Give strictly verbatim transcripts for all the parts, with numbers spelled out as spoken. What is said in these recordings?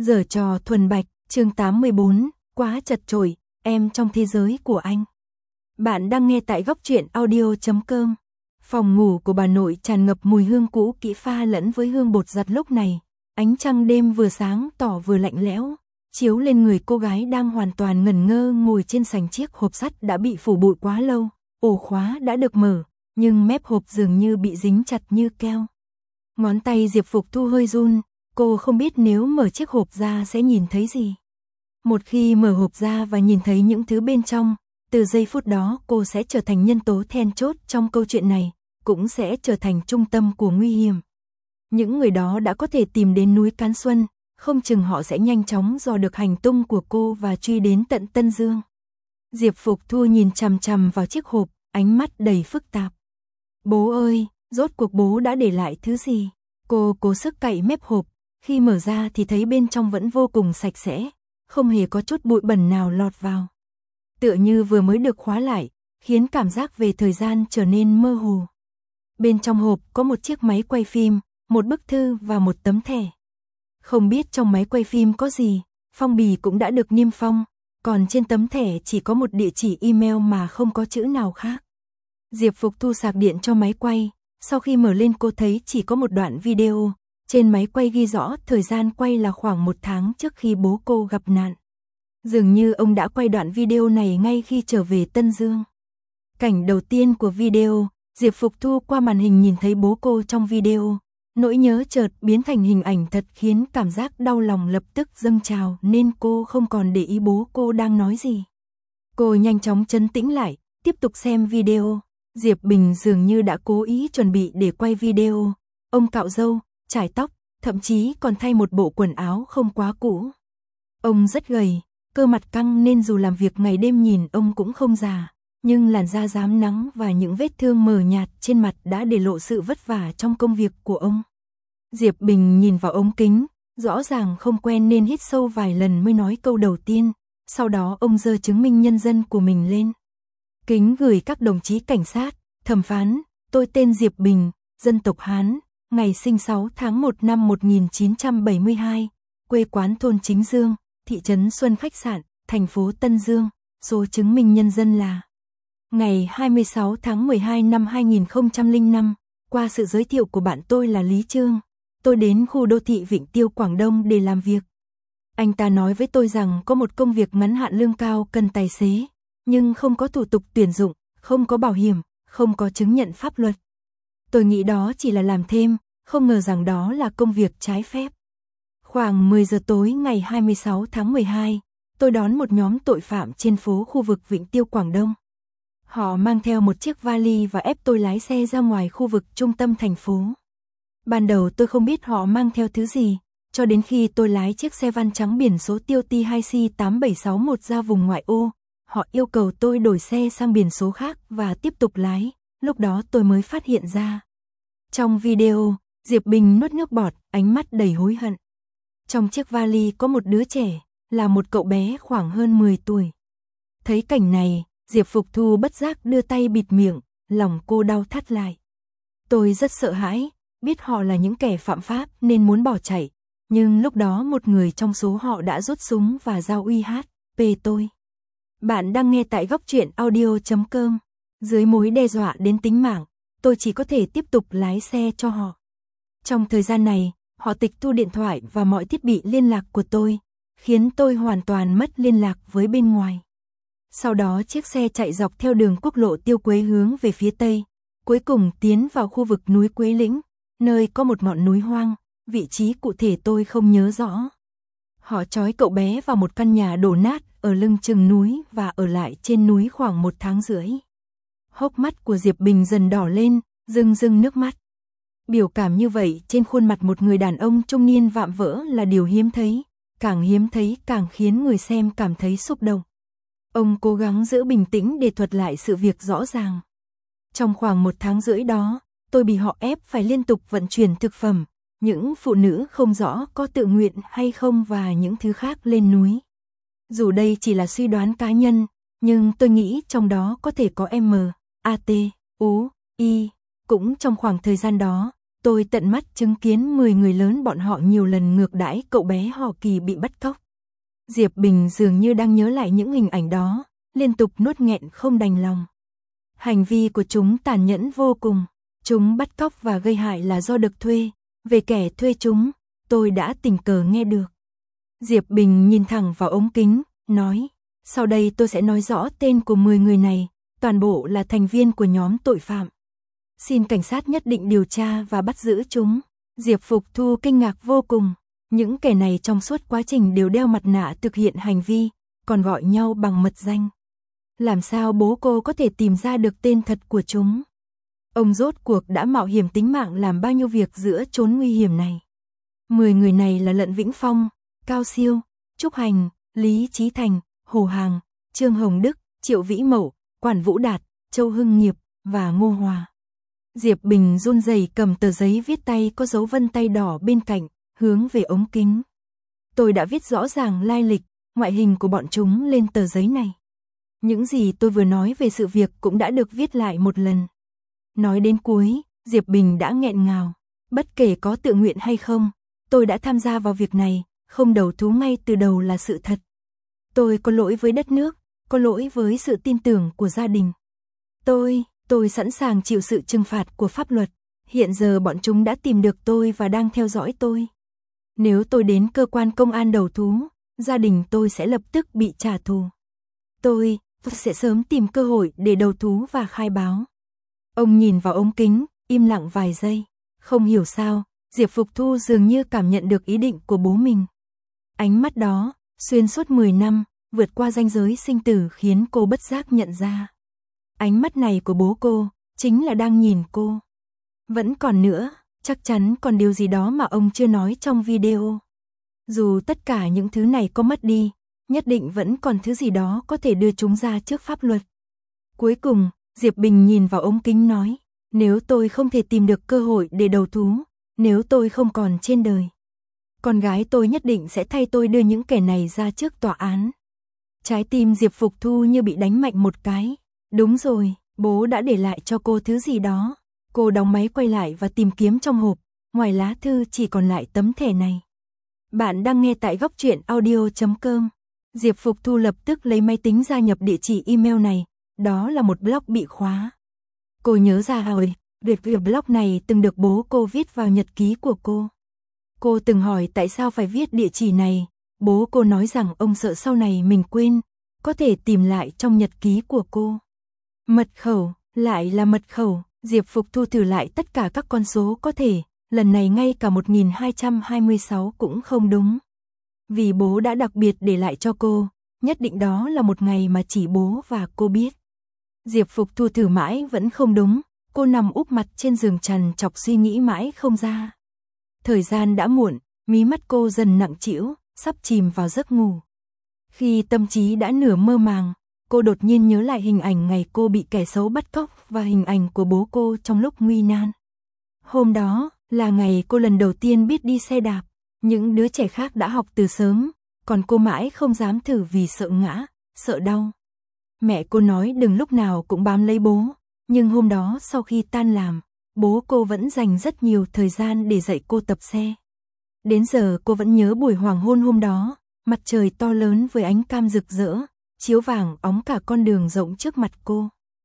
Giở trò thuần bạch, chương tám mươi bốn, quá chật chội, em trong thế giới của anh. Bạn đang nghe tại góc truyện audio chấm com. Phòng ngủ của bà nội tràn ngập mùi hương cũ kỹ pha lẫn với hương bột giặt lúc này. Ánh trăng đêm vừa sáng tỏ vừa lạnh lẽo, chiếu lên người cô gái đang hoàn toàn ngẩn ngơ ngồi trên sành chiếc hộp sắt đã bị phủ bụi quá lâu. Ổ khóa đã được mở, nhưng mép hộp dường như bị dính chặt như keo. Ngón tay Diệp Phục Thu hơi run, cô không biết nếu mở chiếc hộp ra sẽ nhìn thấy gì. Một khi mở hộp ra và nhìn thấy những thứ bên trong, từ giây phút đó cô sẽ trở thành nhân tố then chốt trong câu chuyện này, cũng sẽ trở thành trung tâm của nguy hiểm. Những người đó đã có thể tìm đến núi Cán Xuân, không chừng họ sẽ nhanh chóng dò được hành tung của cô và truy đến tận Tân Dương. Diệp Phục Thu nhìn chằm chằm vào chiếc hộp, ánh mắt đầy phức tạp. Bố ơi, rốt cuộc bố đã để lại thứ gì? Cô cố sức cạy mép hộp, khi mở ra thì thấy bên trong vẫn vô cùng sạch sẽ, không hề có chút bụi bẩn nào lọt vào. Tựa như vừa mới được khóa lại, khiến cảm giác về thời gian trở nên mơ hồ. Bên trong hộp có một chiếc máy quay phim, một bức thư và một tấm thẻ. Không biết trong máy quay phim có gì, phong bì cũng đã được niêm phong, còn trên tấm thẻ chỉ có một địa chỉ email mà không có chữ nào khác. Diệp Phục Thu sạc điện cho máy quay, sau khi mở lên cô thấy chỉ có một đoạn video, trên máy quay ghi rõ thời gian quay là khoảng một tháng trước khi bố cô gặp nạn. Dường như ông đã quay đoạn video này ngay khi trở về Tân Dương. Cảnh đầu tiên của video, Diệp Phục Thu qua màn hình nhìn thấy bố cô trong video. Nỗi nhớ chợt biến thành hình ảnh thật khiến cảm giác đau lòng lập tức dâng trào nên cô không còn để ý bố cô đang nói gì. Cô nhanh chóng trấn tĩnh lại, tiếp tục xem video. Diệp Bình dường như đã cố ý chuẩn bị để quay video. Ông cạo râu, chải tóc, thậm chí còn thay một bộ quần áo không quá cũ. Ông rất gầy, cơ mặt căng nên dù làm việc ngày đêm nhìn ông cũng không già, nhưng làn da rám nắng và những vết thương mờ nhạt trên mặt đã để lộ sự vất vả trong công việc của ông. Diệp Bình nhìn vào ống kính, rõ ràng không quen nên hít sâu vài lần mới nói câu đầu tiên, sau đó ông giơ chứng minh nhân dân của mình lên. Kính gửi các đồng chí cảnh sát, thẩm phán, tôi tên Diệp Bình, dân tộc Hán, ngày sinh sáu tháng một năm một nghìn chín trăm bảy mươi hai, quê quán thôn Chính Dương, thị trấn Xuân Khách Sạn, thành phố Tân Dương, số chứng minh nhân dân là ngày hai mươi sáu tháng mười hai năm hai nghìn không trăm lẻ năm, qua sự giới thiệu của bạn tôi là Lý Trương, tôi đến khu đô thị Vĩnh Tiêu Quảng Đông để làm việc. Anh ta nói với tôi rằng có một công việc ngắn hạn lương cao cần tài xế, nhưng không có thủ tục tuyển dụng, không có bảo hiểm, không có chứng nhận pháp luật. Tôi nghĩ đó chỉ là làm thêm, không ngờ rằng đó là công việc trái phép. Khoảng mười giờ tối ngày hai mươi sáu tháng mười hai, tôi đón một nhóm tội phạm trên phố khu vực Vĩnh Tiêu Quảng Đông. Họ mang theo một chiếc vali và ép tôi lái xe ra ngoài khu vực trung tâm thành phố. Ban đầu tôi không biết họ mang theo thứ gì, cho đến khi tôi lái chiếc xe van trắng biển số tiêu T hai C tám bảy sáu một ra vùng ngoại ô. Họ yêu cầu tôi đổi xe sang biển số khác và tiếp tục lái, lúc đó tôi mới phát hiện ra. Trong video, Diệp Bình nuốt nước bọt, ánh mắt đầy hối hận. Trong chiếc vali có một đứa trẻ, là một cậu bé khoảng hơn mười tuổi. Thấy cảnh này, Diệp Phục Thu bất giác đưa tay bịt miệng, lòng cô đau thắt lại. Tôi rất sợ hãi, biết họ là những kẻ phạm pháp nên muốn bỏ chạy, nhưng lúc đó một người trong số họ đã rút súng và giao uy hiếp tôi. Bạn đang nghe tại góc truyện audio chấm com. Dưới mối đe dọa đến tính mạng, tôi chỉ có thể tiếp tục lái xe cho họ. Trong thời gian này, họ tịch thu điện thoại và mọi thiết bị liên lạc của tôi, khiến tôi hoàn toàn mất liên lạc với bên ngoài. Sau đó chiếc xe chạy dọc theo đường quốc lộ Tiêu Quế hướng về phía tây, cuối cùng tiến vào khu vực núi Quế Lĩnh, nơi có một ngọn núi hoang, vị trí cụ thể tôi không nhớ rõ. Họ trói cậu bé vào một căn nhà đổ nát ở lưng chừng núi và ở lại trên núi khoảng một tháng rưỡi. Hốc mắt của Diệp Bình dần đỏ lên, rưng rưng nước mắt. Biểu cảm như vậy trên khuôn mặt một người đàn ông trung niên vạm vỡ là điều hiếm thấy, càng hiếm thấy càng khiến người xem cảm thấy xúc động. Ông cố gắng giữ bình tĩnh để thuật lại sự việc rõ ràng. Trong khoảng một tháng rưỡi đó, tôi bị họ ép phải liên tục vận chuyển thực phẩm, những phụ nữ không rõ có tự nguyện hay không và những thứ khác lên núi. Dù đây chỉ là suy đoán cá nhân, nhưng tôi nghĩ trong đó có thể có M, A T, U, I. Cũng trong khoảng thời gian đó, tôi tận mắt chứng kiến mười người lớn bọn họ nhiều lần ngược đãi cậu bé họ Kỳ bị bắt cóc. Diệp Bình dường như đang nhớ lại những hình ảnh đó, liên tục nuốt nghẹn không đành lòng. Hành vi của chúng tàn nhẫn vô cùng, chúng bắt cóc và gây hại là do được thuê, về kẻ thuê chúng, tôi đã tình cờ nghe được. Diệp Bình nhìn thẳng vào ống kính, nói, sau đây tôi sẽ nói rõ tên của mười người này, toàn bộ là thành viên của nhóm tội phạm. Xin cảnh sát nhất định điều tra và bắt giữ chúng. Diệp Phục Thu kinh ngạc vô cùng, những kẻ này trong suốt quá trình đều đeo mặt nạ thực hiện hành vi, còn gọi nhau bằng mật danh. Làm sao bố cô có thể tìm ra được tên thật của chúng? Ông rốt cuộc đã mạo hiểm tính mạng làm bao nhiêu việc giữa chốn nguy hiểm này. Mười người này là Lận Vĩnh Phong, Cao Siêu, Trúc Hành, Lý Chí Thành, Hồ Hàng, Trương Hồng Đức, Triệu Vĩ Mậu, Quản Vũ Đạt, Châu Hưng Nghiệp và Ngô Hòa. Diệp Bình run rẩy cầm tờ giấy viết tay có dấu vân tay đỏ bên cạnh, hướng về ống kính. Tôi đã viết rõ ràng lai lịch, ngoại hình của bọn chúng lên tờ giấy này. Những gì tôi vừa nói về sự việc cũng đã được viết lại một lần. Nói đến cuối, Diệp Bình đã nghẹn ngào. Bất kể có tự nguyện hay không, tôi đã tham gia vào việc này, không đầu thú ngay từ đầu là sự thật. Tôi có lỗi với đất nước, có lỗi với sự tin tưởng của gia đình. Tôi, tôi sẵn sàng chịu sự trừng phạt của pháp luật. Hiện giờ bọn chúng đã tìm được tôi và đang theo dõi tôi. Nếu tôi đến cơ quan công an đầu thú, gia đình tôi sẽ lập tức bị trả thù. Tôi, tôi sẽ sớm tìm cơ hội để đầu thú và khai báo. Ông nhìn vào ống kính, im lặng vài giây. Không hiểu sao, Diệp Phục Thu dường như cảm nhận được ý định của bố mình. Ánh mắt đó, xuyên suốt mười năm, vượt qua ranh giới sinh tử khiến cô bất giác nhận ra. Ánh mắt này của bố cô, chính là đang nhìn cô. Vẫn còn nữa, chắc chắn còn điều gì đó mà ông chưa nói trong video. Dù tất cả những thứ này có mất đi, nhất định vẫn còn thứ gì đó có thể đưa chúng ra trước pháp luật. Cuối cùng, Diệp Bình nhìn vào ống kính nói, nếu tôi không thể tìm được cơ hội để đầu thú, nếu tôi không còn trên đời, con gái tôi nhất định sẽ thay tôi đưa những kẻ này ra trước tòa án. Trái tim Diệp Phục Thu như bị đánh mạnh một cái. Đúng rồi, bố đã để lại cho cô thứ gì đó. Cô đóng máy quay lại và tìm kiếm trong hộp, ngoài lá thư chỉ còn lại tấm thẻ này. Bạn đang nghe tại góc truyện audio chấm com. Diệp Phục Thu lập tức lấy máy tính ra nhập địa chỉ email này, đó là một blog bị khóa. Cô nhớ ra rồi, việc việc blog này từng được bố cô viết vào nhật ký của cô. Cô từng hỏi tại sao phải viết địa chỉ này, bố cô nói rằng ông sợ sau này mình quên, có thể tìm lại trong nhật ký của cô. Mật khẩu, lại là mật khẩu, Diệp Phục Thu thử lại tất cả các con số có thể, lần này ngay cả một nghìn hai trăm hai mươi sáu cũng không đúng. Vì bố đã đặc biệt để lại cho cô, nhất định đó là một ngày mà chỉ bố và cô biết. Diệp Phục Thu thử mãi vẫn không đúng, cô nằm úp mặt trên giường trằn trọc suy nghĩ mãi không ra. Thời gian đã muộn, mí mắt cô dần nặng trĩu, sắp chìm vào giấc ngủ. Khi tâm trí đã nửa mơ màng, cô đột nhiên nhớ lại hình ảnh ngày cô bị kẻ xấu bắt cóc và hình ảnh của bố cô trong lúc nguy nan. Hôm đó là ngày cô lần đầu tiên biết đi xe đạp, những đứa trẻ khác đã học từ sớm, còn cô mãi không dám thử vì sợ ngã, sợ đau. Mẹ cô nói đừng lúc nào cũng bám lấy bố, nhưng hôm đó sau khi tan làm, bố cô vẫn dành rất nhiều thời gian để dạy cô tập xe. Đến giờ cô vẫn nhớ buổi hoàng hôn hôm đó, mặt trời to lớn với ánh cam rực rỡ, chiếu vàng óng cả con đường rộng trước mặt cô.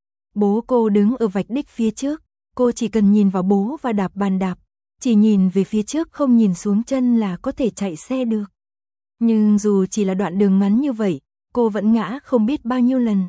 Bố cô đứng ở vạch đích phía trước, cô chỉ cần nhìn vào bố và đạp bàn đạp, chỉ nhìn về phía trước không nhìn xuống chân là có thể chạy xe được. Nhưng dù chỉ là đoạn đường ngắn như vậy, cô vẫn ngã không biết bao nhiêu lần.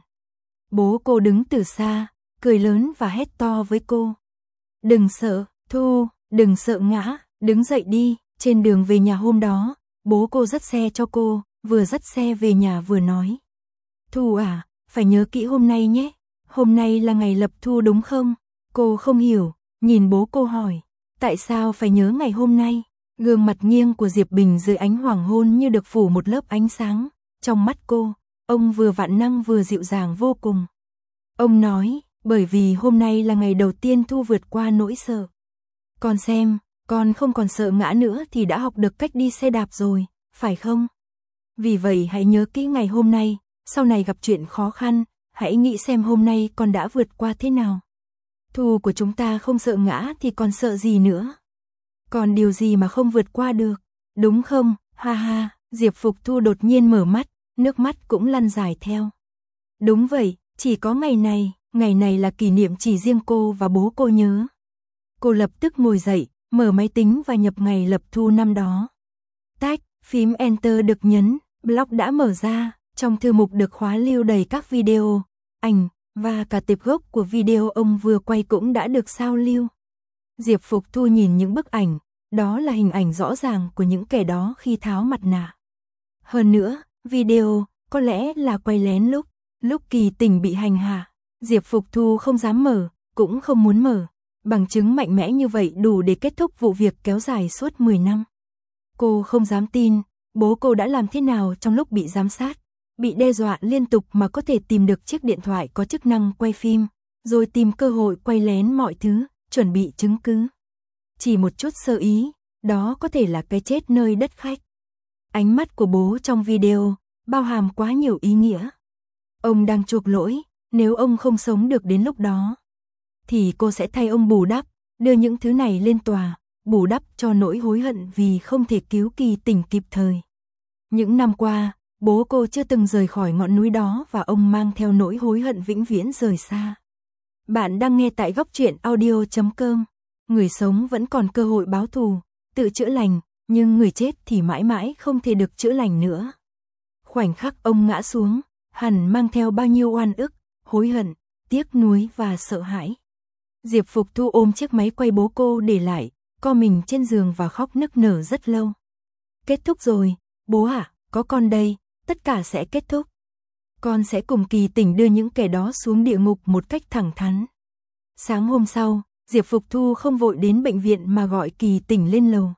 Bố cô đứng từ xa, cười lớn và hét to với cô. Đừng sợ, Thu, đừng sợ ngã, đứng dậy đi. Trên đường về nhà hôm đó, bố cô dắt xe cho cô, vừa dắt xe về nhà vừa nói. Thu à, phải nhớ kỹ hôm nay nhé, hôm nay là ngày lập thu đúng không? Cô không hiểu, nhìn bố cô hỏi, tại sao phải nhớ ngày hôm nay? Gương mặt nghiêng của Diệp Bình dưới ánh hoàng hôn như được phủ một lớp ánh sáng, trong mắt cô, ông vừa vạn năng vừa dịu dàng vô cùng. Ông nói, bởi vì hôm nay là ngày đầu tiên Thu vượt qua nỗi sợ. Con xem, con không còn sợ ngã nữa thì đã học được cách đi xe đạp rồi, phải không? Vì vậy hãy nhớ kỹ ngày hôm nay, sau này gặp chuyện khó khăn, hãy nghĩ xem hôm nay con đã vượt qua thế nào. Thu của chúng ta không sợ ngã thì còn sợ gì nữa. Còn điều gì mà không vượt qua được, đúng không, ha ha. Diệp Phục Thu đột nhiên mở mắt, nước mắt cũng lăn dài theo. Đúng vậy, chỉ có ngày này, ngày này là kỷ niệm chỉ riêng cô và bố cô nhớ. Cô lập tức ngồi dậy, mở máy tính và nhập ngày lập thu năm đó. Tách, phím Enter được nhấn, blog đã mở ra, trong thư mục được khóa lưu đầy các video, ảnh, và cả tệp gốc của video ông vừa quay cũng đã được sao lưu. Diệp Phục Thu nhìn những bức ảnh, đó là hình ảnh rõ ràng của những kẻ đó khi tháo mặt nạ. Hơn nữa, video, có lẽ là quay lén lúc, lúc Kỳ Tình bị hành hạ. Diệp Phục Thu không dám mở, cũng không muốn mở. Bằng chứng mạnh mẽ như vậy đủ để kết thúc vụ việc kéo dài suốt mười năm. Cô không dám tin, bố cô đã làm thế nào trong lúc bị giám sát, bị đe dọa liên tục mà có thể tìm được chiếc điện thoại có chức năng quay phim, rồi tìm cơ hội quay lén mọi thứ, chuẩn bị chứng cứ. Chỉ một chút sơ ý, đó có thể là cái chết nơi đất khách. Ánh mắt của bố trong video, bao hàm quá nhiều ý nghĩa. Ông đang chuộc lỗi, nếu ông không sống được đến lúc đó, thì cô sẽ thay ông bù đắp, đưa những thứ này lên tòa, bù đắp cho nỗi hối hận vì không thể cứu Kỳ Tình kịp thời. Những năm qua, bố cô chưa từng rời khỏi ngọn núi đó và ông mang theo nỗi hối hận vĩnh viễn rời xa. Bạn đang nghe tại góc truyện audio chấm com. Người sống vẫn còn cơ hội báo thù, tự chữa lành, nhưng người chết thì mãi mãi không thể được chữa lành nữa. Khoảnh khắc ông ngã xuống, hẳn mang theo bao nhiêu oan ức, hối hận, tiếc nuối và sợ hãi. Diệp Phục Thu ôm chiếc máy quay bố cô để lại, co mình trên giường và khóc nức nở rất lâu. Kết thúc rồi, bố ạ, có con đây, tất cả sẽ kết thúc. Con sẽ cùng Kỳ Tình đưa những kẻ đó xuống địa ngục một cách thẳng thắn. Sáng hôm sau, Diệp Phục Thu không vội đến bệnh viện mà gọi Kỳ Tình lên lầu.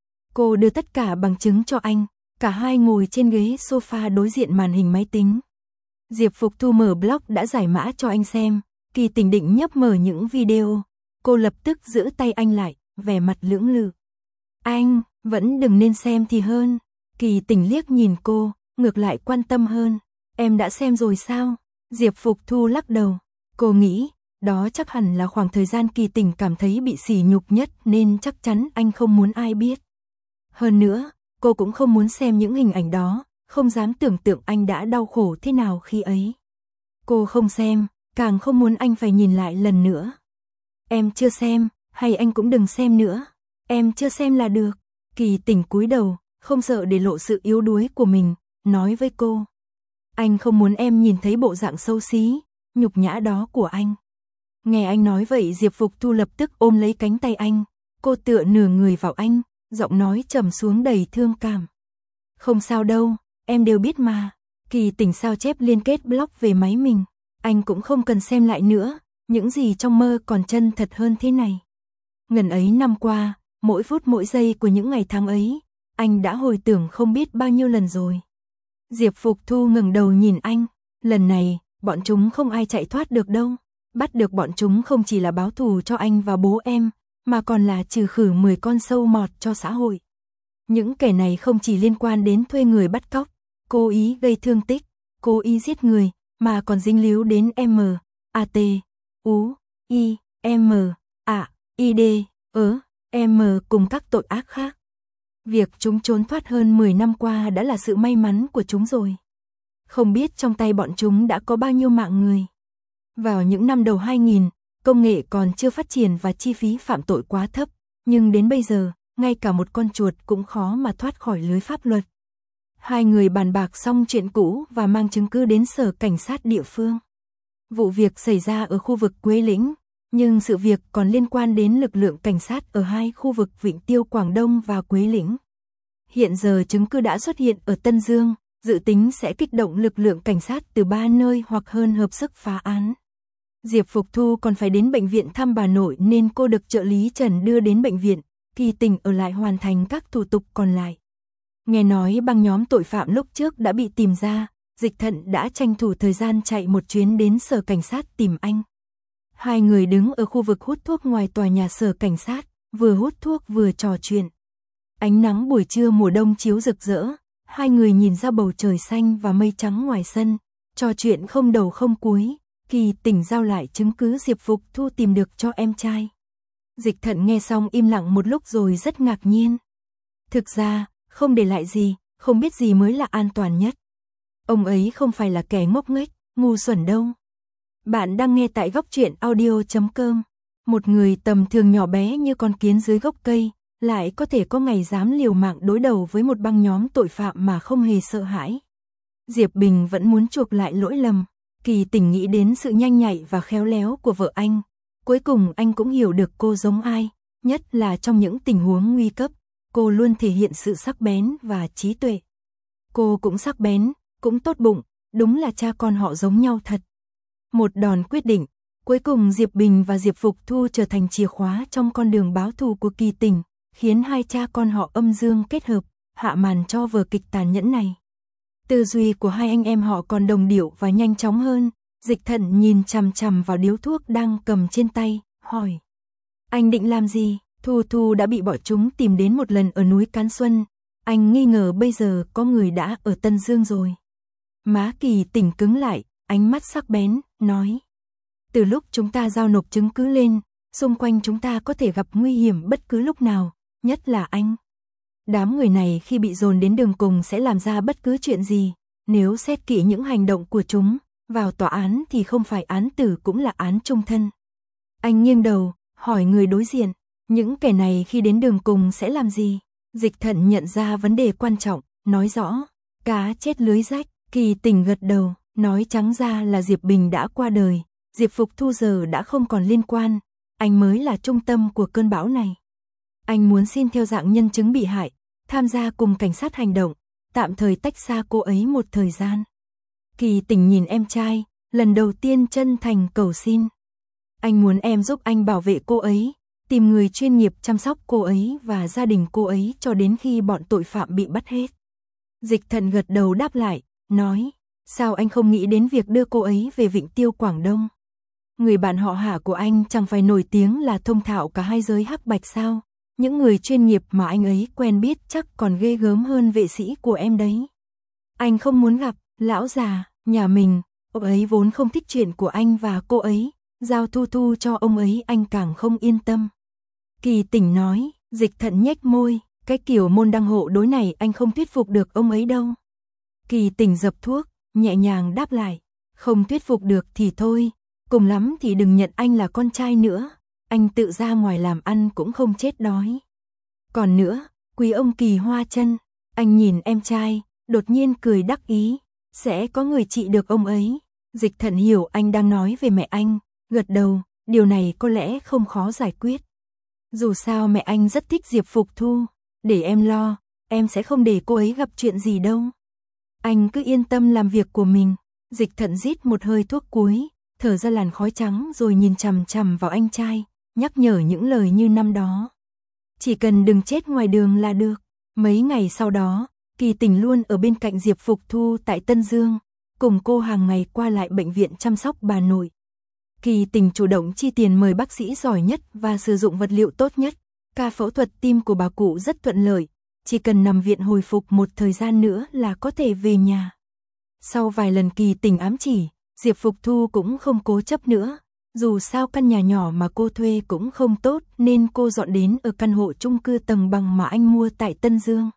Cô đưa tất cả bằng chứng cho anh, cả hai ngồi trên ghế sofa đối diện màn hình máy tính. Diệp Phục Thu mở blog đã giải mã cho anh xem, Kỳ Tình định nhấp mở những video. Cô lập tức giữ tay anh lại, vẻ mặt lưỡng lự. Anh, vẫn đừng nên xem thì hơn. Kỳ Tình liếc nhìn cô, ngược lại quan tâm hơn. Em đã xem rồi sao? Diệp Phục Thu lắc đầu. Cô nghĩ, đó chắc hẳn là khoảng thời gian Kỳ Tình cảm thấy bị sỉ nhục nhất nên chắc chắn anh không muốn ai biết. Hơn nữa, cô cũng không muốn xem những hình ảnh đó, không dám tưởng tượng anh đã đau khổ thế nào khi ấy. Cô không xem, càng không muốn anh phải nhìn lại lần nữa. Em chưa xem, hay anh cũng đừng xem nữa. Em chưa xem là được. Kỳ Tình cúi đầu, không sợ để lộ sự yếu đuối của mình, nói với cô. Anh không muốn em nhìn thấy bộ dạng xấu xí, nhục nhã đó của anh. Nghe anh nói vậy Diệp Phục Thu lập tức ôm lấy cánh tay anh. Cô tựa nửa người vào anh, giọng nói trầm xuống đầy thương cảm. Không sao đâu, em đều biết mà. Kỳ Tình sao chép liên kết blog về máy mình. Anh cũng không cần xem lại nữa, những gì trong mơ còn chân thật hơn thế này. Ngần ấy năm qua, mỗi phút mỗi giây của những ngày tháng ấy, anh đã hồi tưởng không biết bao nhiêu lần rồi. Diệp Phục Thu ngẩng đầu nhìn anh, lần này, bọn chúng không ai chạy thoát được đâu. Bắt được bọn chúng không chỉ là báo thù cho anh và bố em, mà còn là trừ khử mười con sâu mọt cho xã hội. Những kẻ này không chỉ liên quan đến thuê người bắt cóc, cố ý gây thương tích, cố ý giết người, mà còn dính líu đến M, A T, U, I, M, A, I D, ớ, M cùng các tội ác khác. Việc chúng trốn thoát hơn mười năm qua đã là sự may mắn của chúng rồi. Không biết trong tay bọn chúng đã có bao nhiêu mạng người. Vào những năm đầu hai nghìn, công nghệ còn chưa phát triển và chi phí phạm tội quá thấp, nhưng đến bây giờ, ngay cả một con chuột cũng khó mà thoát khỏi lưới pháp luật. Hai người bàn bạc xong chuyện cũ và mang chứng cứ đến sở cảnh sát địa phương. Vụ việc xảy ra ở khu vực Quế Lĩnh, nhưng sự việc còn liên quan đến lực lượng cảnh sát ở hai khu vực Vịnh Tiêu Quảng Đông và Quế Lĩnh. Hiện giờ chứng cứ đã xuất hiện ở Tân Dương, dự tính sẽ kích động lực lượng cảnh sát từ ba nơi hoặc hơn hợp sức phá án. Diệp Phục Thu còn phải đến bệnh viện thăm bà nội nên cô được trợ lý Trần đưa đến bệnh viện, Kỳ Tình ở lại hoàn thành các thủ tục còn lại. Nghe nói băng nhóm tội phạm lúc trước đã bị tìm ra, Dịch Thận đã tranh thủ thời gian chạy một chuyến đến sở cảnh sát tìm anh. Hai người đứng ở khu vực hút thuốc ngoài tòa nhà sở cảnh sát, vừa hút thuốc vừa trò chuyện. Ánh nắng buổi trưa mùa đông chiếu rực rỡ, hai người nhìn ra bầu trời xanh và mây trắng ngoài sân, trò chuyện không đầu không cuối, Kỳ Tình giao lại chứng cứ Diệp Phục Thu tìm được cho em trai. Dịch Thận nghe xong im lặng một lúc rồi rất ngạc nhiên. Thực ra, không để lại gì, không biết gì mới là an toàn nhất. Ông ấy không phải là kẻ ngốc nghếch, ngu xuẩn đâu. Bạn đang nghe tại góc truyện audio chấm com. Một người tầm thường nhỏ bé như con kiến dưới gốc cây, lại có thể có ngày dám liều mạng đối đầu với một băng nhóm tội phạm mà không hề sợ hãi. Diệp Bình vẫn muốn chuộc lại lỗi lầm. Kỳ Tình nghĩ đến sự nhanh nhạy và khéo léo của vợ anh. Cuối cùng anh cũng hiểu được cô giống ai, nhất là trong những tình huống nguy cấp, cô luôn thể hiện sự sắc bén và trí tuệ. Cô cũng sắc bén, cũng tốt bụng, đúng là cha con họ giống nhau thật. Một đòn quyết định, cuối cùng Diệp Bình và Diệp Phục Thu trở thành chìa khóa trong con đường báo thù của Kỳ Tình, khiến hai cha con họ âm dương kết hợp, hạ màn cho vở kịch tàn nhẫn này. Tư duy của hai anh em họ còn đồng điệu và nhanh chóng hơn. Dịch Thận nhìn chằm chằm vào điếu thuốc đang cầm trên tay, hỏi. Anh định làm gì? Thu Thu đã bị bọn chúng tìm đến một lần ở núi Cán Xuân. Anh nghi ngờ bây giờ có người đã ở Tân Dương rồi. Má Kỳ Tình cứng lại, ánh mắt sắc bén, nói. Từ lúc chúng ta giao nộp chứng cứ lên, xung quanh chúng ta có thể gặp nguy hiểm bất cứ lúc nào, nhất là anh. Đám người này khi bị dồn đến đường cùng sẽ làm ra bất cứ chuyện gì, nếu xét kỹ những hành động của chúng, vào tòa án thì không phải án tử cũng là án chung thân. Anh nghiêng đầu, hỏi người đối diện, những kẻ này khi đến đường cùng sẽ làm gì? Dịch Thận nhận ra vấn đề quan trọng, nói rõ, cá chết lưới rách. Kỳ Tình gật đầu, nói trắng ra là Diệp Bình đã qua đời, Diệp Phục Thu giờ đã không còn liên quan, anh mới là trung tâm của cơn bão này. Anh muốn xin theo dạng nhân chứng bị hại, tham gia cùng cảnh sát hành động, tạm thời tách xa cô ấy một thời gian. Kỳ Tình nhìn em trai, lần đầu tiên chân thành cầu xin. Anh muốn em giúp anh bảo vệ cô ấy, tìm người chuyên nghiệp chăm sóc cô ấy và gia đình cô ấy cho đến khi bọn tội phạm bị bắt hết. Dịch Thận gật đầu đáp lại, nói, sao anh không nghĩ đến việc đưa cô ấy về Vịnh Tiêu Quảng Đông? Người bạn họ Hạ của anh chẳng phải nổi tiếng là thông thạo cả hai giới hắc bạch sao? Những người chuyên nghiệp mà anh ấy quen biết chắc còn ghê gớm hơn vệ sĩ của em đấy. Anh không muốn gặp lão già nhà mình, ông ấy vốn không thích chuyện của anh và cô ấy, giao Thu Thu cho ông ấy anh càng không yên tâm. Kỳ Tình nói. Dịch Thận nhếch môi, cái kiểu môn đăng hộ đối này anh không thuyết phục được ông ấy đâu. Kỳ Tình dập thuốc, nhẹ nhàng đáp lại, không thuyết phục được thì thôi, cùng lắm thì đừng nhận anh là con trai nữa, anh tự ra ngoài làm ăn cũng không chết đói. Còn nữa, quý ông Kỳ Hoa Chân, anh nhìn em trai, đột nhiên cười đắc ý, sẽ có người trị được ông ấy. Dịch Thận hiểu anh đang nói về mẹ anh, gật đầu, điều này có lẽ không khó giải quyết. Dù sao mẹ anh rất thích Diệp Phục Thu, để em lo, em sẽ không để cô ấy gặp chuyện gì đâu. Anh cứ yên tâm làm việc của mình. Dịch Thận rít một hơi thuốc cuối, thở ra làn khói trắng rồi nhìn chằm chằm vào anh trai, nhắc nhở những lời như năm đó. Chỉ cần đừng chết ngoài đường là được. Mấy ngày sau đó, Kỳ Tình luôn ở bên cạnh Diệp Phục Thu tại Tân Dương, cùng cô hàng ngày qua lại bệnh viện chăm sóc bà nội. Kỳ Tình chủ động chi tiền mời bác sĩ giỏi nhất và sử dụng vật liệu tốt nhất. Ca phẫu thuật tim của bà cụ rất thuận lợi, chỉ cần nằm viện hồi phục một thời gian nữa là có thể về nhà. Sau vài lần Kỳ Tình ám chỉ, Diệp Phục Thu cũng không cố chấp nữa. Dù sao căn nhà nhỏ mà cô thuê cũng không tốt nên cô dọn đến ở căn hộ chung cư tầng bằng mà anh mua tại Tân Dương.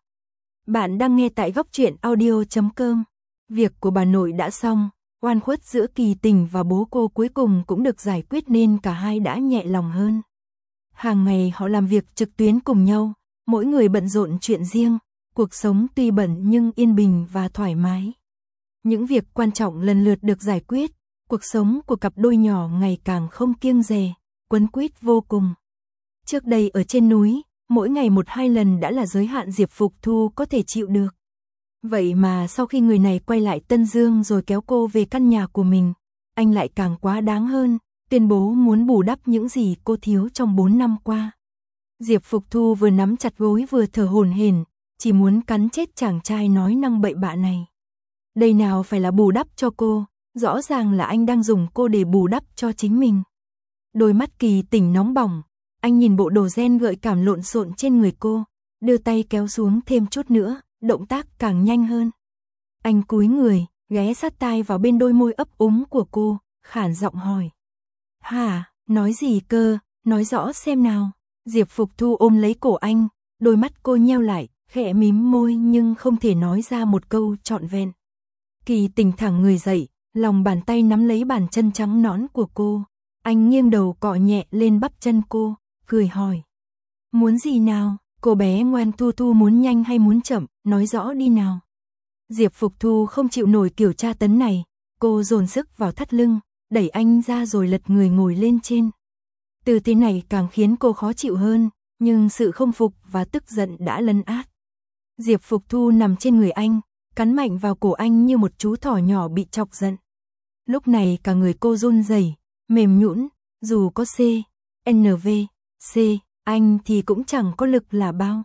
Bạn đang nghe tại góc truyện audio chấm com. Việc của bà nội đã xong, oan khuất giữa Kỳ Tình và bố cô cuối cùng cũng được giải quyết nên cả hai đã nhẹ lòng hơn. Hàng ngày họ làm việc trực tuyến cùng nhau, mỗi người bận rộn chuyện riêng, cuộc sống tuy bận nhưng yên bình và thoải mái. Những việc quan trọng lần lượt được giải quyết, cuộc sống của cặp đôi nhỏ ngày càng không kiêng dè, quấn quýt vô cùng. Trước đây ở trên núi, mỗi ngày một hai lần đã là giới hạn Diệp Phục Thu có thể chịu được. Vậy mà sau khi người này quay lại Tân Dương rồi kéo cô về căn nhà của mình, anh lại càng quá đáng hơn, tuyên bố muốn bù đắp những gì cô thiếu trong bốn năm qua. Diệp Phục Thu vừa nắm chặt gối vừa thở hổn hển, chỉ muốn cắn chết chàng trai nói năng bậy bạ này. Đây nào phải là bù đắp cho cô, rõ ràng là anh đang dùng cô để bù đắp cho chính mình. Đôi mắt Kỳ Tình nóng bỏng, anh nhìn bộ đồ ren gợi cảm lộn xộn trên người cô, đưa tay kéo xuống thêm chút nữa, động tác càng nhanh hơn. Anh cúi người, ghé sát tai vào bên đôi môi ấp úng của cô, khản giọng hỏi. Hả, nói gì cơ, nói rõ xem nào. Diệp Phục Thu ôm lấy cổ anh, đôi mắt cô nheo lại, khẽ mím môi nhưng không thể nói ra một câu trọn vẹn. Kỳ Tình thẳng người dậy, lòng bàn tay nắm lấy bàn chân trắng nõn của cô. Anh nghiêng đầu cọ nhẹ lên bắp chân cô, cười hỏi. Muốn gì nào, cô bé ngoan Thu Thu muốn nhanh hay muốn chậm, nói rõ đi nào. Diệp Phục Thu không chịu nổi kiểu tra tấn này, cô dồn sức vào thắt lưng, đẩy anh ra rồi lật người ngồi lên trên. Từ thế này càng khiến cô khó chịu hơn, nhưng sự không phục và tức giận đã lấn át. Diệp Phục Thu nằm trên người anh, cắn mạnh vào cổ anh như một chú thỏ nhỏ bị chọc giận. Lúc này cả người cô run rẩy, mềm nhũn, dù có C, N V, C, anh thì cũng chẳng có lực là bao.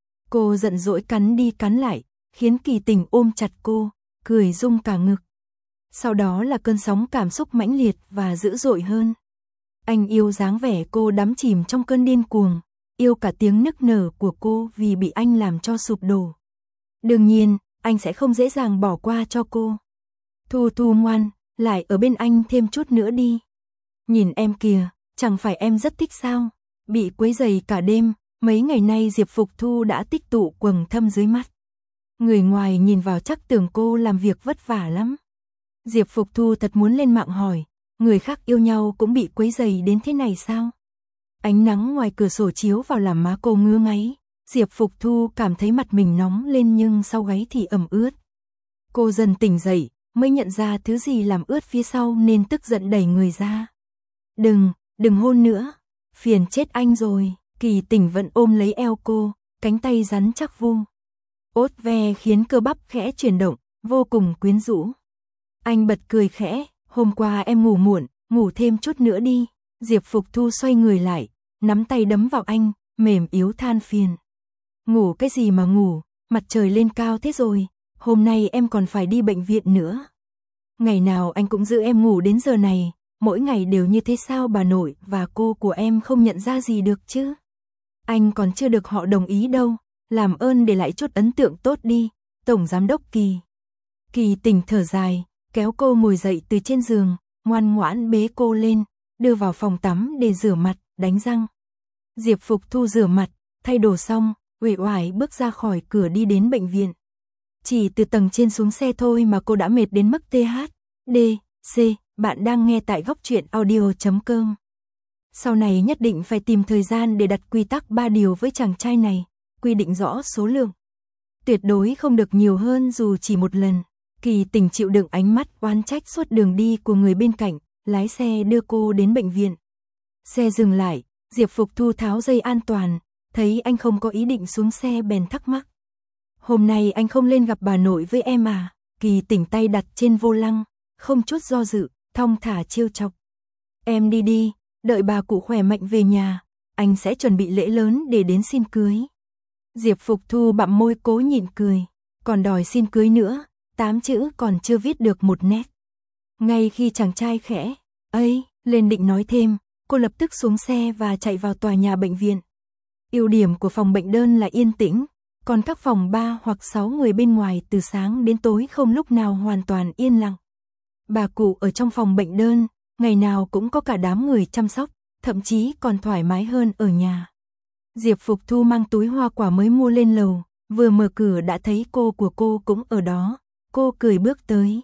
Cô giận dỗi cắn đi cắn lại, khiến Kỳ Tình ôm chặt cô, cười rung cả ngực. Sau đó là cơn sóng cảm xúc mãnh liệt và dữ dội hơn. Anh yêu dáng vẻ cô đắm chìm trong cơn điên cuồng, yêu cả tiếng nức nở của cô vì bị anh làm cho sụp đổ. Đương nhiên, anh sẽ không dễ dàng bỏ qua cho cô. Thu Thu ngoan, lại ở bên anh thêm chút nữa đi. Nhìn em kìa, chẳng phải em rất thích sao? Bị quấy rầy cả đêm, mấy ngày nay Diệp Phục Thu đã tích tụ quầng thâm dưới mắt. Người ngoài nhìn vào chắc tưởng cô làm việc vất vả lắm. Diệp Phục Thu thật muốn lên mạng hỏi, người khác yêu nhau cũng bị quấy rầy đến thế này sao? Ánh nắng ngoài cửa sổ chiếu vào làm má cô ngứa ngáy, Diệp Phục Thu cảm thấy mặt mình nóng lên nhưng sau gáy thì ẩm ướt. Cô dần tỉnh dậy, mới nhận ra thứ gì làm ướt phía sau nên tức giận đẩy người ra. Đừng, đừng hôn nữa, phiền chết anh rồi. Kỳ Tình vẫn ôm lấy eo cô, cánh tay rắn chắc vu. Ốt ve khiến cơ bắp khẽ chuyển động, vô cùng quyến rũ. Anh bật cười khẽ, hôm qua em ngủ muộn, ngủ thêm chút nữa đi. Diệp Phục Thu xoay người lại, nắm tay đấm vào anh, mềm yếu than phiền. Ngủ cái gì mà ngủ, mặt trời lên cao thế rồi, hôm nay em còn phải đi bệnh viện nữa. Ngày nào anh cũng giữ em ngủ đến giờ này, mỗi ngày đều như thế sao bà nội và cô của em không nhận ra gì được chứ? Anh còn chưa được họ đồng ý đâu, làm ơn để lại chút ấn tượng tốt đi, Tổng Giám đốc Kỳ. Kỳ Tình thở dài, kéo cô ngồi dậy từ trên giường, ngoan ngoãn bế cô lên, đưa vào phòng tắm để rửa mặt, đánh răng. Diệp Phục Thu rửa mặt, thay đồ xong, uể oải bước ra khỏi cửa đi đến bệnh viện. Chỉ từ tầng trên xuống xe thôi mà cô đã mệt đến mức T H D C. Bạn đang nghe tại góc truyện audio chấm com. Sau này nhất định phải tìm thời gian để đặt quy tắc ba điều với chàng trai này, quy định rõ số lượng. Tuyệt đối không được nhiều hơn dù chỉ một lần. Kỳ Tình chịu đựng ánh mắt oán trách suốt đường đi của người bên cạnh, lái xe đưa cô đến bệnh viện. Xe dừng lại, Diệp Phục Thu tháo dây an toàn, thấy anh không có ý định xuống xe bèn thắc mắc. Hôm nay anh không lên gặp bà nội với em à? Kỳ Tình tay đặt trên vô lăng, không chút do dự, thong thả trêu chọc. Em đi đi, đợi bà cụ khỏe mạnh về nhà, anh sẽ chuẩn bị lễ lớn để đến xin cưới. Diệp Phục Thu bặm môi cố nhịn cười, còn đòi xin cưới nữa, tám chữ còn chưa viết được một nét. Ngay khi chàng trai khẽ, ấy, lên định nói thêm, cô lập tức xuống xe và chạy vào tòa nhà bệnh viện. Ưu điểm của phòng bệnh đơn là yên tĩnh, còn các phòng ba hoặc sáu người bên ngoài từ sáng đến tối không lúc nào hoàn toàn yên lặng. Bà cụ ở trong phòng bệnh đơn, ngày nào cũng có cả đám người chăm sóc, thậm chí còn thoải mái hơn ở nhà. Diệp Phục Thu mang túi hoa quả mới mua lên lầu, vừa mở cửa đã thấy cô của cô cũng ở đó, cô cười bước tới.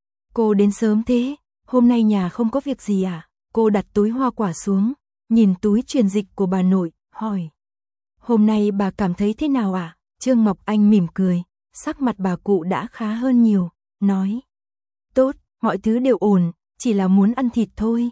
Cô đến sớm thế, hôm nay nhà không có việc gì à? Cô đặt túi hoa quả xuống, nhìn túi truyền dịch của bà nội, hỏi. Hôm nay bà cảm thấy thế nào ạ? À? Trương Ngọc Anh mỉm cười, sắc mặt bà cụ đã khá hơn nhiều, nói. Tốt, mọi thứ đều ổn, chỉ là muốn ăn thịt thôi.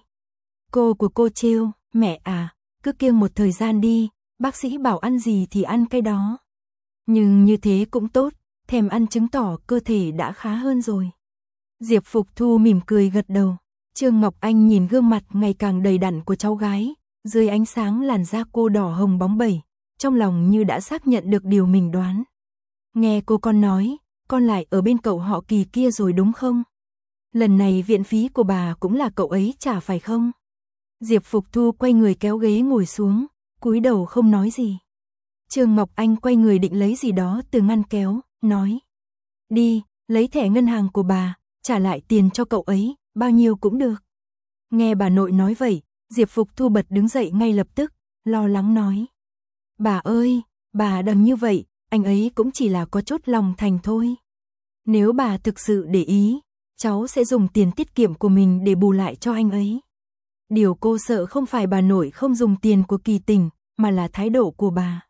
Cô của cô trêu, mẹ à, cứ kiêng một thời gian đi, bác sĩ bảo ăn gì thì ăn cái đó. Nhưng như thế cũng tốt, thèm ăn chứng tỏ cơ thể đã khá hơn rồi. Diệp Phục Thu mỉm cười gật đầu. Trương Ngọc Anh nhìn gương mặt ngày càng đầy đặn của cháu gái, dưới ánh sáng làn da cô đỏ hồng bóng bẩy, trong lòng như đã xác nhận được điều mình đoán. Nghe cô con nói, con lại ở bên cậu họ Kỳ kia rồi đúng không? Lần này viện phí của bà cũng là cậu ấy trả phải không? Diệp Phục Thu quay người kéo ghế ngồi xuống, cúi đầu không nói gì. Trương Ngọc Anh quay người định lấy gì đó từ ngăn kéo, nói. Đi, lấy thẻ ngân hàng của bà, trả lại tiền cho cậu ấy, bao nhiêu cũng được. Nghe bà nội nói vậy, Diệp Phục Thu bật đứng dậy ngay lập tức, lo lắng nói. Bà ơi, bà đừng như vậy, anh ấy cũng chỉ là có chút lòng thành thôi. Nếu bà thực sự để ý, cháu sẽ dùng tiền tiết kiệm của mình để bù lại cho anh ấy. Điều cô sợ không phải bà nội không dùng tiền của Kỳ Tình, mà là thái độ của bà.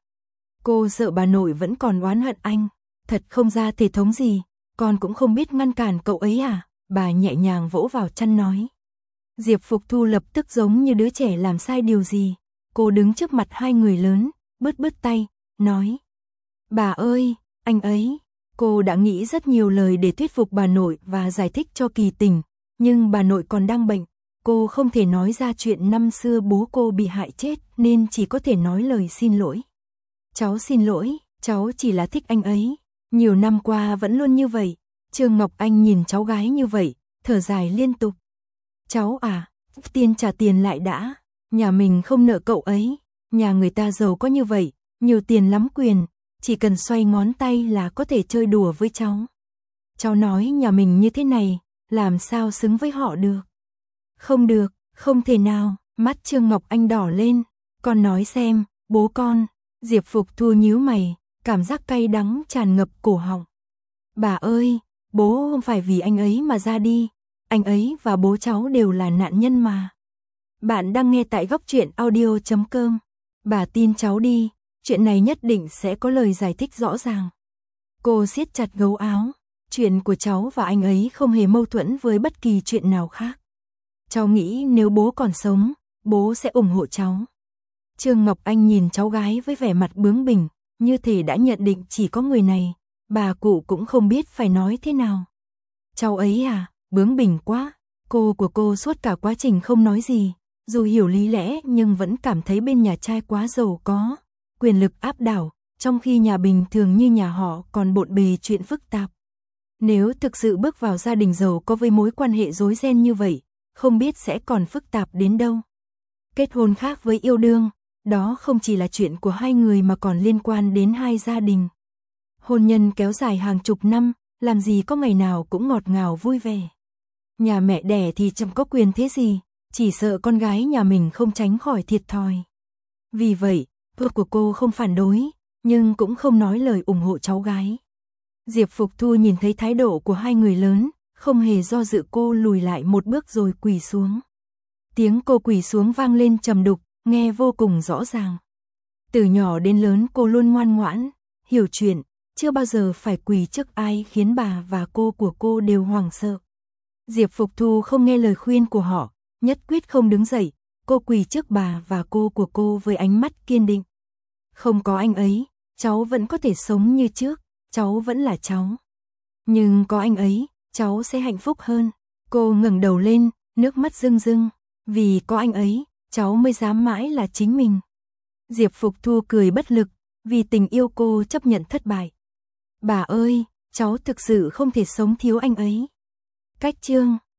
Cô sợ bà nội vẫn còn oán hận anh, thật không ra thể thống gì, con cũng không biết ngăn cản cậu ấy à, bà nhẹ nhàng vỗ vào chăn nói. Diệp Phục Thu lập tức giống như đứa trẻ làm sai điều gì, cô đứng trước mặt hai người lớn, bứt bứt tay, nói. Bà ơi, anh ấy, cô đã nghĩ rất nhiều lời để thuyết phục bà nội và giải thích cho Kỳ Tình, nhưng bà nội còn đang bệnh, cô không thể nói ra chuyện năm xưa bố cô bị hại chết nên chỉ có thể nói lời xin lỗi. Cháu xin lỗi, cháu chỉ là thích anh ấy, nhiều năm qua vẫn luôn như vậy. Trương Ngọc Anh nhìn cháu gái như vậy, thở dài liên tục. Cháu à, tiền trả tiền lại đã, nhà mình không nợ cậu ấy, nhà người ta giàu có như vậy, nhiều tiền lắm quyền, chỉ cần xoay ngón tay là có thể chơi đùa với cháu. Cháu nói nhà mình như thế này, làm sao xứng với họ được? Không được, không thể nào, mắt Trương Ngọc Anh đỏ lên, con nói xem, bố con. Diệp Phục Thu nhíu mày, cảm giác cay đắng tràn ngập cổ họng. Bà ơi, bố không phải vì anh ấy mà ra đi, anh ấy và bố cháu đều là nạn nhân mà. Bạn đang nghe tại góc truyện audio chấm com. Bà tin cháu đi, chuyện này nhất định sẽ có lời giải thích rõ ràng. Cô siết chặt gấu áo, chuyện của cháu và anh ấy không hề mâu thuẫn với bất kỳ chuyện nào khác. Cháu nghĩ nếu bố còn sống, bố sẽ ủng hộ cháu. Trương Ngọc Anh nhìn cháu gái với vẻ mặt bướng bỉnh, như thể đã nhận định chỉ có người này, bà cụ cũng không biết phải nói thế nào. Cháu ấy à, bướng bỉnh quá, cô của cô suốt cả quá trình không nói gì, dù hiểu lý lẽ nhưng vẫn cảm thấy bên nhà trai quá giàu có, quyền lực áp đảo, trong khi nhà bình thường như nhà họ còn bộn bề chuyện phức tạp. Nếu thực sự bước vào gia đình giàu có với mối quan hệ rối ren như vậy, không biết sẽ còn phức tạp đến đâu. Kết hôn khác với yêu đương, đó không chỉ là chuyện của hai người mà còn liên quan đến hai gia đình. Hôn nhân kéo dài hàng chục năm, làm gì có ngày nào cũng ngọt ngào vui vẻ. Nhà mẹ đẻ thì chẳng có quyền thế gì, chỉ sợ con gái nhà mình không tránh khỏi thiệt thòi. Vì vậy, vợ của cô không phản đối, nhưng cũng không nói lời ủng hộ cháu gái. Diệp Phục Thu nhìn thấy thái độ của hai người lớn, không hề do dự cô lùi lại một bước rồi quỳ xuống. Tiếng cô quỳ xuống vang lên trầm đục, nghe vô cùng rõ ràng. Từ nhỏ đến lớn cô luôn ngoan ngoãn, hiểu chuyện, chưa bao giờ phải quỳ trước ai khiến bà và cô của cô đều hoảng sợ. Diệp Phục Thu không nghe lời khuyên của họ, nhất quyết không đứng dậy, cô quỳ trước bà và cô của cô với ánh mắt kiên định. Không có anh ấy, cháu vẫn có thể sống như trước, cháu vẫn là cháu. Nhưng có anh ấy, cháu sẽ hạnh phúc hơn. Cô ngẩng đầu lên, nước mắt rưng rưng, vì có anh ấy, cháu mới dám mãi là chính mình. Diệp Phục Thu cười bất lực, vì tình yêu cô chấp nhận thất bại. Bà ơi, cháu thực sự không thể sống thiếu anh ấy. Cách chương